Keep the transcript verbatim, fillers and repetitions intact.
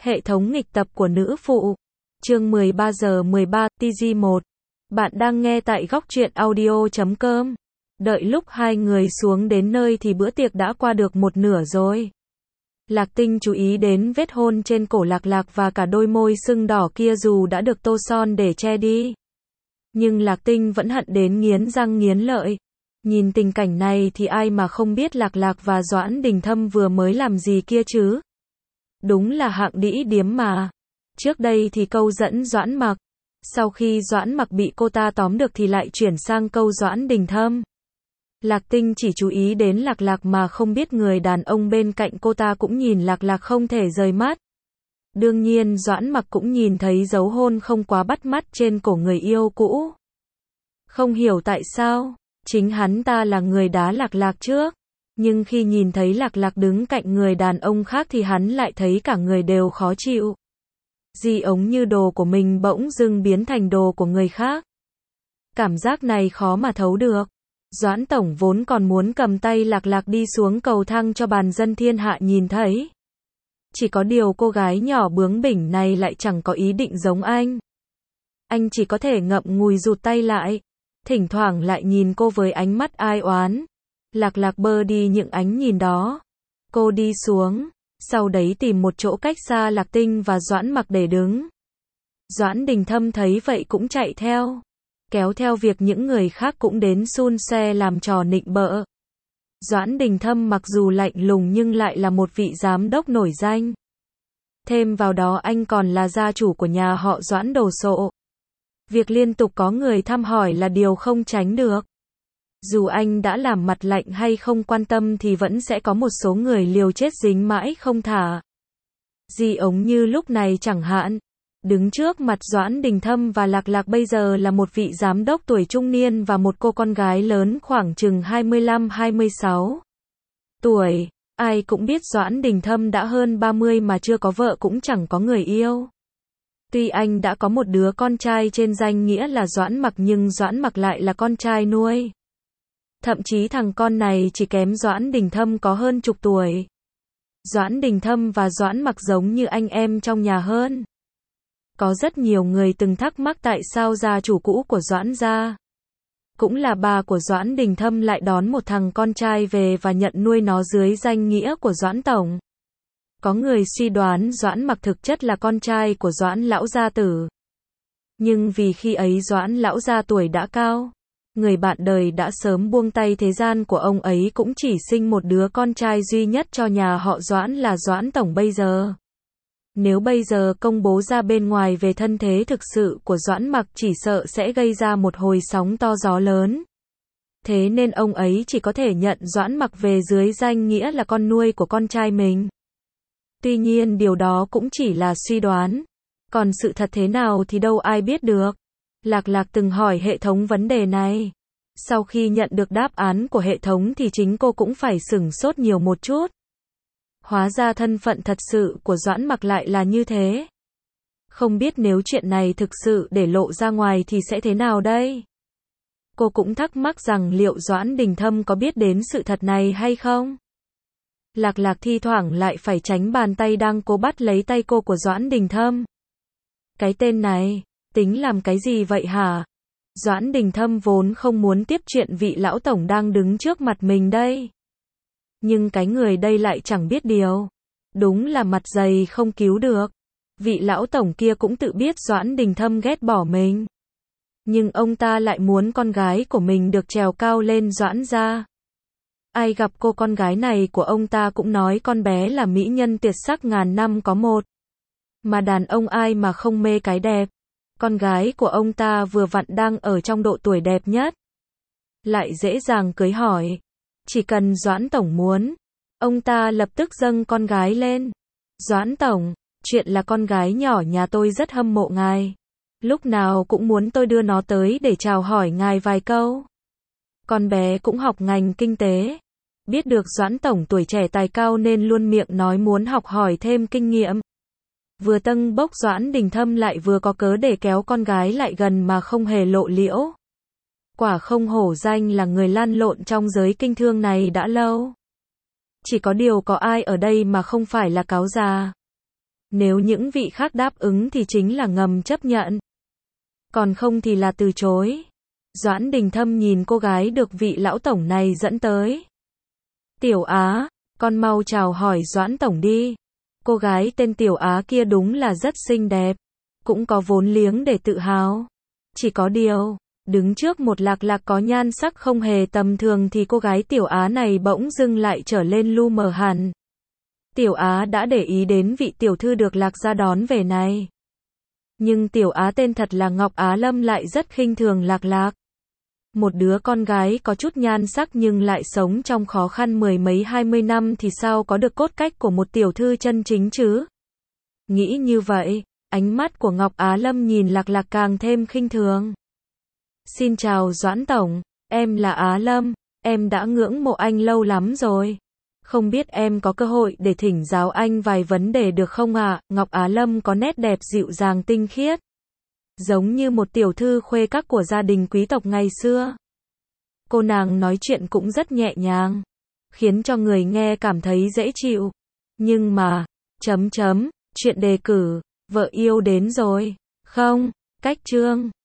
Hệ thống nghịch tập của nữ phụ. Chương mười ba giờ mười ba, T G một. Bạn đang nghe tại góc truyện audio chấm com. Đợi lúc hai người xuống đến nơi thì bữa tiệc đã qua được một nửa rồi. Lạc Tinh chú ý đến vết hôn trên cổ Lạc Lạc và cả đôi môi sưng đỏ kia dù đã được tô son để che đi. Nhưng Lạc Tinh vẫn hận đến nghiến răng nghiến lợi. Nhìn tình cảnh này thì ai mà không biết Lạc Lạc và Doãn Đình Thâm vừa mới làm gì kia chứ. Đúng là hạng đĩ điếm mà. Trước đây thì câu dẫn Doãn Mặc. Sau khi Doãn Mặc bị cô ta tóm được thì lại chuyển sang câu Doãn Đình Thâm. Lạc Tinh chỉ chú ý đến Lạc Lạc mà không biết người đàn ông bên cạnh cô ta cũng nhìn Lạc Lạc không thể rời mắt. Đương nhiên Doãn Mặc cũng nhìn thấy dấu hôn không quá bắt mắt trên cổ người yêu cũ. Không hiểu tại sao, chính hắn ta là người đá Lạc Lạc trước. Nhưng khi nhìn thấy Lạc Lạc đứng cạnh người đàn ông khác thì hắn lại thấy cả người đều khó chịu. Di ống như đồ của mình bỗng dưng biến thành đồ của người khác. Cảm giác này khó mà thấu được. Doãn Tổng vốn còn muốn cầm tay Lạc Lạc đi xuống cầu thang cho bàn dân thiên hạ nhìn thấy. Chỉ có điều cô gái nhỏ bướng bỉnh này lại chẳng có ý định giống anh. Anh chỉ có thể ngậm ngùi rụt tay lại. Thỉnh thoảng lại nhìn cô với ánh mắt ai oán. Lạc Lạc bơ đi những ánh nhìn đó. Cô đi xuống, sau đấy tìm một chỗ cách xa Lạc Tinh và Doãn Mặc để đứng. Doãn Đình Thâm thấy vậy cũng chạy theo. Kéo theo việc những người khác cũng đến xun xoe làm trò nịnh bợ. Doãn Đình Thâm mặc dù lạnh lùng nhưng lại là một vị giám đốc nổi danh. Thêm vào đó anh còn là gia chủ của nhà họ Doãn đồ sộ. Việc liên tục có người thăm hỏi là điều không tránh được. Dù anh đã làm mặt lạnh hay không quan tâm thì vẫn sẽ có một số người liều chết dính mãi không thả. Di ống như lúc này chẳng hạn. Đứng trước mặt Doãn Đình Thâm và Lạc Lạc bây giờ là một vị giám đốc tuổi trung niên và một cô con gái lớn khoảng chừng hai mươi lăm hai mươi sáu tuổi. Ai cũng biết Doãn Đình Thâm đã hơn ba mươi mà chưa có vợ cũng chẳng có người yêu. Tuy anh đã có một đứa con trai trên danh nghĩa là Doãn Mặc nhưng Doãn Mặc lại là con trai nuôi. Thậm chí thằng con này chỉ kém Doãn Đình Thâm có hơn chục tuổi. Doãn Đình Thâm và Doãn Mặc giống như anh em trong nhà hơn. Có rất nhiều người từng thắc mắc tại sao gia chủ cũ của Doãn gia, cũng là bà của Doãn Đình Thâm lại đón một thằng con trai về và nhận nuôi nó dưới danh nghĩa của Doãn Tổng. Có người suy đoán Doãn Mặc thực chất là con trai của Doãn lão gia tử. Nhưng vì khi ấy Doãn lão gia tuổi đã cao, người bạn đời đã sớm buông tay thế gian của ông ấy cũng chỉ sinh một đứa con trai duy nhất cho nhà họ Doãn là Doãn Tổng bây giờ. Nếu bây giờ công bố ra bên ngoài về thân thế thực sự của Doãn Mặc chỉ sợ sẽ gây ra một hồi sóng to gió lớn. Thế nên ông ấy chỉ có thể nhận Doãn Mặc về dưới danh nghĩa là con nuôi của con trai mình. Tuy nhiên điều đó cũng chỉ là suy đoán. Còn sự thật thế nào thì đâu ai biết được. Lạc Lạc từng hỏi hệ thống vấn đề này. Sau khi nhận được đáp án của hệ thống thì chính cô cũng phải sửng sốt nhiều một chút. Hóa ra thân phận thật sự của Doãn Mặc lại là như thế. Không biết nếu chuyện này thực sự để lộ ra ngoài thì sẽ thế nào đây? Cô cũng thắc mắc rằng liệu Doãn Đình Thâm có biết đến sự thật này hay không? Lạc Lạc thi thoảng lại phải tránh bàn tay đang cố bắt lấy tay cô của Doãn Đình Thâm. Cái tên này, tính làm cái gì vậy hả? Doãn Đình Thâm vốn không muốn tiếp chuyện vị lão tổng đang đứng trước mặt mình đây. Nhưng cái người đây lại chẳng biết điều. Đúng là mặt dày không cứu được. Vị lão tổng kia cũng tự biết Doãn Đình Thâm ghét bỏ mình. Nhưng ông ta lại muốn con gái của mình được trèo cao lên Doãn gia. Ai gặp cô con gái này của ông ta cũng nói con bé là mỹ nhân tuyệt sắc ngàn năm có một. Mà đàn ông ai mà không mê cái đẹp. Con gái của ông ta vừa vặn đang ở trong độ tuổi đẹp nhất. Lại dễ dàng cưới hỏi. Chỉ cần Doãn Tổng muốn, ông ta lập tức dâng con gái lên. Doãn Tổng, chuyện là con gái nhỏ nhà tôi rất hâm mộ ngài. Lúc nào cũng muốn tôi đưa nó tới để chào hỏi ngài vài câu. Con bé cũng học ngành kinh tế. Biết được Doãn Tổng tuổi trẻ tài cao nên luôn miệng nói muốn học hỏi thêm kinh nghiệm. Vừa tâng bốc Doãn Đình Thâm lại vừa có cớ để kéo con gái lại gần mà không hề lộ liễu. Quả không hổ danh là người lăn lộn trong giới kinh thương này đã lâu. Chỉ có điều có ai ở đây mà không phải là cáo già. Nếu những vị khác đáp ứng thì chính là ngầm chấp nhận. Còn không thì là từ chối. Doãn Đình Thâm nhìn cô gái được vị lão tổng này dẫn tới. Tiểu Á, con mau chào hỏi Doãn tổng đi. Cô gái tên Tiểu Á kia đúng là rất xinh đẹp, cũng có vốn liếng để tự hào. Chỉ có điều, đứng trước một Lạc Lạc có nhan sắc không hề tầm thường thì cô gái Tiểu Á này bỗng dưng lại trở lên lu mờ hẳn. Tiểu Á đã để ý đến vị tiểu thư được Lạc gia đón về này. Nhưng Tiểu Á tên thật là Ngọc Á Lâm lại rất khinh thường Lạc Lạc. Một đứa con gái có chút nhan sắc nhưng lại sống trong khó khăn mười mấy hai mươi năm thì sao có được cốt cách của một tiểu thư chân chính chứ? Nghĩ như vậy, ánh mắt của Ngọc Á Lâm nhìn Lạc Lạc càng thêm khinh thường. Xin chào Doãn tổng, em là Á Lâm, em đã ngưỡng mộ anh lâu lắm rồi. Không biết em có cơ hội để thỉnh giáo anh vài vấn đề được không ạ? À? Ngọc Á Lâm có nét đẹp dịu dàng tinh khiết, giống như một tiểu thư khuê các của gia đình quý tộc ngày xưa. Cô nàng nói chuyện cũng rất nhẹ nhàng, khiến cho người nghe cảm thấy dễ chịu. Nhưng mà, chấm chấm, chuyện đề cử, vợ yêu đến rồi, không, cách chương.